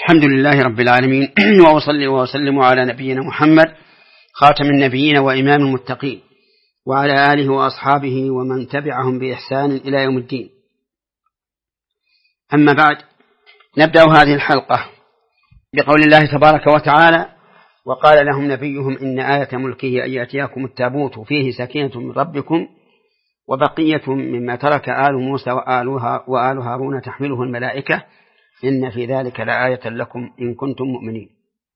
الحمد لله رب العالمين وأصلي وأسلم على نبينا محمد خاتم النبيين وإمام المتقين وعلى آله وأصحابه ومن تبعهم بإحسان إلى يوم الدين. أما بعد، نبدأ هذه الحلقة بقول الله تبارك وتعالى: وقال لهم نبيهم إن آية ملكه أن يأتيكم التابوت فيه سكينة من ربكم وبقية مما ترك آل موسى وآل هارون تحمله الملائكة إن في ذلك لآية لكم إن كنتم مؤمنين.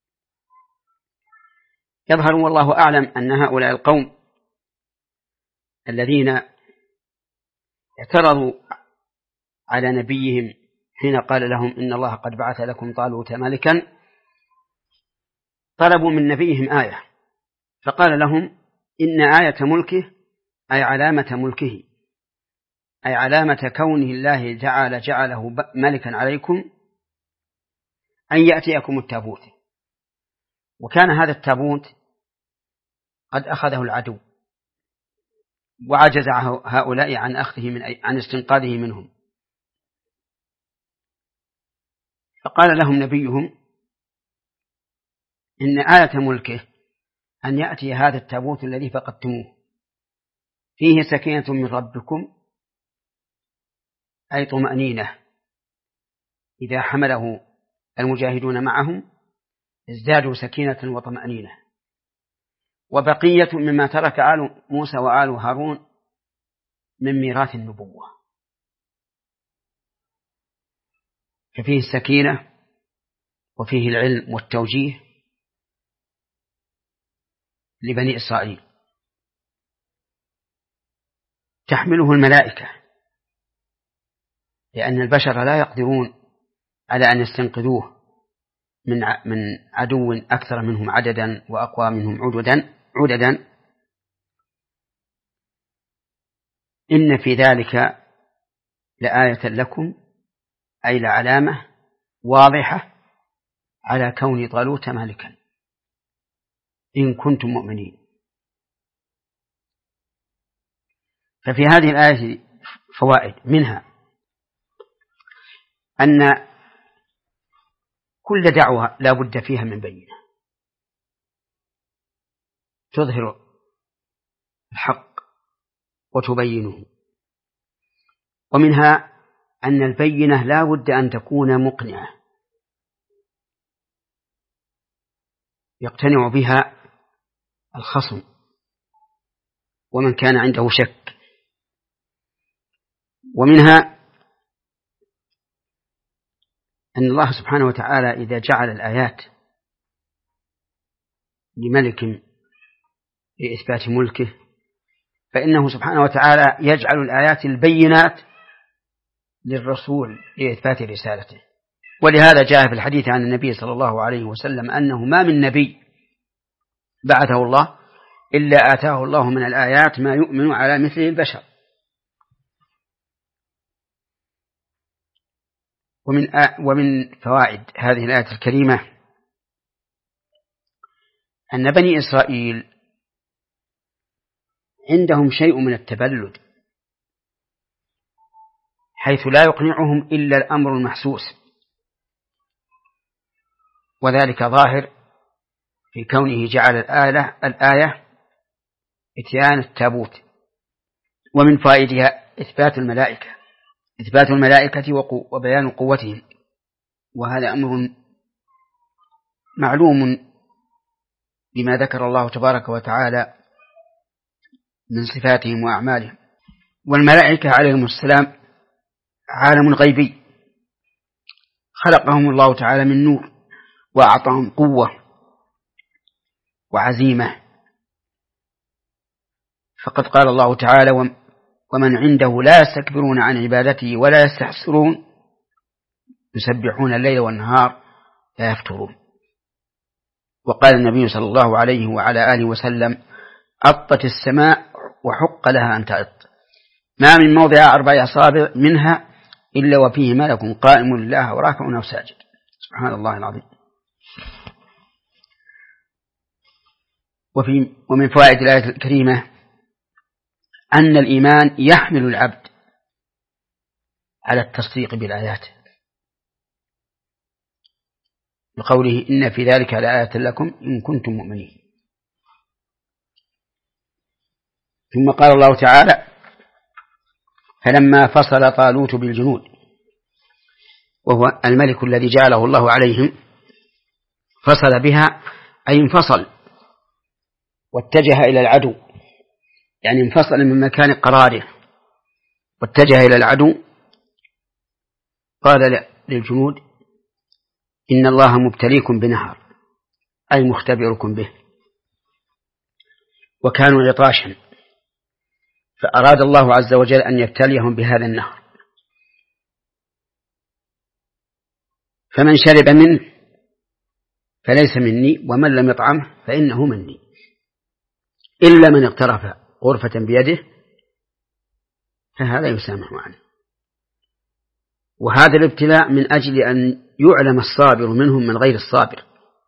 يظهر والله أعلم أن هؤلاء القوم الذين اعترضوا على نبيهم حين قال لهم إن الله قد بعث لكم طالوت ملكا طلبوا من نبيهم آية، فقال لهم إن آية ملكه أي علامة ملكه، أي علامة كونه الله جعله ملكا عليكم أن يأتيكم التابوت. وكان هذا التابوت قد أخذه العدو وعجز هؤلاء عن أخذه عن استنقاذه منهم، فقال لهم نبيهم إن آية ملكه أن يأتي هذا التابوت الذي فقدتموه فيه سكينة من ربكم أي طمأنينة، إذا حمله المجاهدون معهم ازدادوا سكينة وطمأنينة، وبقية مما ترك آل موسى وآل هارون من ميراث النبوة، ففيه السكينة وفيه العلم والتوجيه لبني إسرائيل تحمله الملائكة، لأن البشر لا يقدرون على أن يستنقذوه من عدو أكثر منهم عددا وأقوى منهم عددا. إن في ذلك لآية لكم أي لعلامة واضحة على كون طالوت ملكا إن كنتم مؤمنين. ففي هذه الآية فوائد، منها أن كل دعوة لا بد فيها من بينة تظهر الحق وتبينه، ومنها أن البينة لا بد أن تكون مقنعة يقتنع بها الخصم ومن كان عنده شك، ومنها أن الله سبحانه وتعالى إذا جعل الآيات لملك لإثبات ملكه فإنه سبحانه وتعالى يجعل الآيات البينات للرسول لإثبات رسالته. ولهذا جاء في الحديث عن النبي صلى الله عليه وسلم أنه ما من نبي بعثه الله إلا آتاه الله من الآيات ما يؤمن على مثله البشر. ومن فوائد هذه الآية الكريمة أن بني إسرائيل عندهم شيء من التبلد، حيث لا يقنعهم إلا الأمر المحسوس، وذلك ظاهر في كونه جعل الآية إتيان التابوت. ومن فائدها إثبات الملائكة وبيان قوتهم، وهذا أمر معلوم بما ذكر الله تبارك وتعالى من صفاتهم وأعمالهم. والملائكة عليهم السلام عالم غيبي خلقهم الله تعالى من نور وأعطاهم قوة وعزيمة، فقد قال الله تعالى: ومن عنده لا يستكبرون عن عبادته ولا يستحسرون يسبحون الليل والنهار لا يفترون. وقال النبي صلى الله عليه وعلى آله وسلم: أطت السماء وحق لها أن تأط، ما من موضع 4 أصابع منها إلا وفيه ملك قائم لله وراكع أو ساجد. سبحان الله العظيم. ومن فوائد الآية الكريمة أن الإيمان يحمل العبد على التصديق بالآيات، بقوله إن في ذلك لآية لكم إن كنتم مؤمنين. ثم قال الله تعالى فلما فصل طالوت بالجنود، وهو الملك الذي جعله الله عليهم، فصل بها أي انفصل واتجه إلى العدو، يعني انفصل من مكان قراره واتجه إلى العدو. قال للجنود إن الله مبتليكم بنهر، أي مختبركم به، وكانوا عطاشا، فأراد الله عز وجل أن يبتليهم بهذا النهر، فمن شرب منه فليس مني ومن لم يطعمه فإنه مني، إلا من اقترف غرفة بيده فهذا يسامح عنه. وهذا الابتلاء من أجل أن يعلم الصابر منهم من غير الصابر،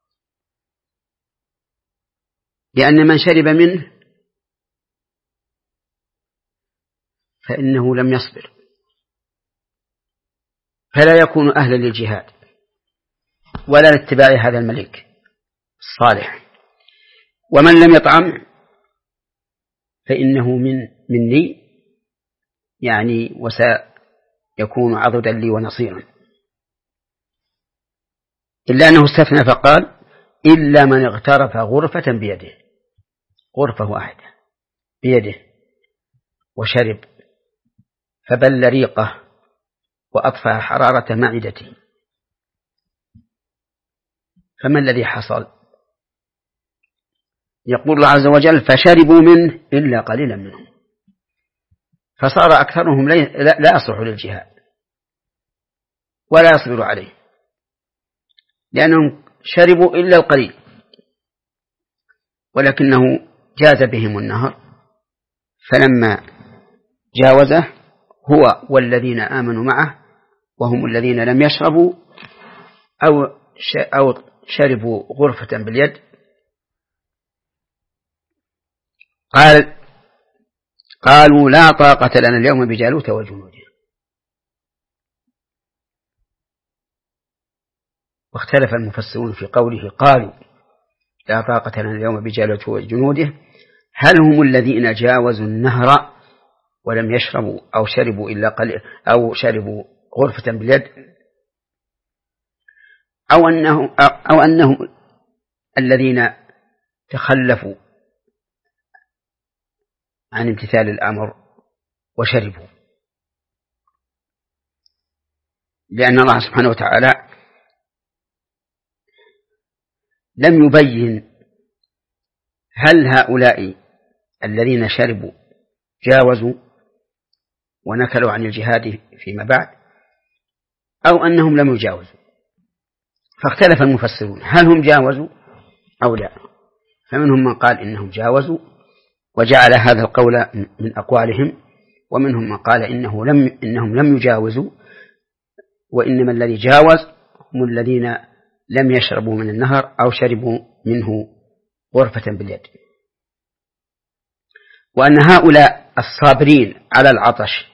لأن من شرب منه فإنه لم يصبر، فلا يكون أهلا للجهاد ولا لاتباع هذا الملك الصالح. ومن لم يطعم فإنه مني، يعني وسيكون عضدا لي ونصيرا، إلا أنه استثنى فقال إلا من اغترف غرفة بيده، غرفة واحدة بيده وشرب فبل ريقه وأطفأ حرارة معدته. فما الذي حصل؟ يقول الله عز وجل فشربوا منه إلا قليلا منهم، فصار أكثرهم لا يصلح للجهاد ولا يصبر عليه، لأنهم شربوا إلا القليل، ولكنه جاز بهم النهر، فلما جاوزه هو والذين آمنوا معه وهم الذين لم يشربوا أو شربوا غرفة باليد، قالوا لا طاقة لنا اليوم بجالوت وجنوده. واختلف المفسرون في قوله قالوا لا طاقة لنا اليوم بجالوت وجنوده، هل هم الذين جاوزوا النهر ولم يشربوا أو شربوا إلا قليل أو شربوا غرفة باليد، أو أنهم الذين تخلفوا عن امتثال الأمر وشربوا، لأن الله سبحانه وتعالى لم يبين هل هؤلاء الذين شربوا جاوزوا ونكلوا عن الجهاد فيما بعد أو أنهم لم يجاوزوا، فاختلف المفسرون هل هم جاوزوا أو لا، فمنهم من قال إنهم جاوزوا وجعل هذا القول من أقوالهم، ومنهم من قال إنهم لم يجاوزوا، وإنما الذي جاوز هم الذين لم يشربوا من النهر أو شربوا منه غرفة باليد. وأن هؤلاء الصابرين على العطش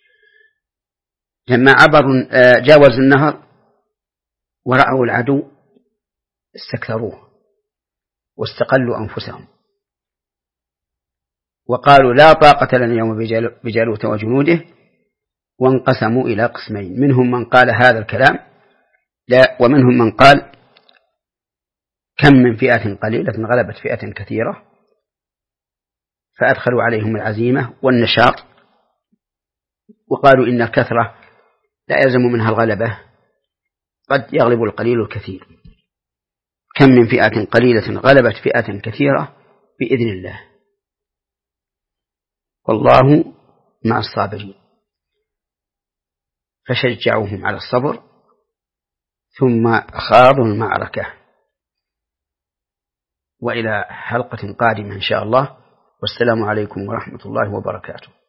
لما جاوزوا النهر ورأوا العدو استكثروه واستقلوا أنفسهم وقالوا لا طاقة لنا اليوم بجالوت وجنوده، وانقسموا إلى قسمين، منهم من قال هذا الكلام لا، ومنهم من قال كم من فئة قليلة غلبت فئة كثيرة، فأدخلوا عليهم العزيمة والنشاط، وقالوا إن الكثرة لا يلزم منها الغلبة، قد يغلب القليل الكثير، كم من فئة قليلة غلبت فئة كثيرة بإذن الله، والله مع الصابرين. فشجعوهم على الصبر ثم خاضوا المعركة. وإلى حلقة قادمة إن شاء الله، والسلام عليكم ورحمة الله وبركاته.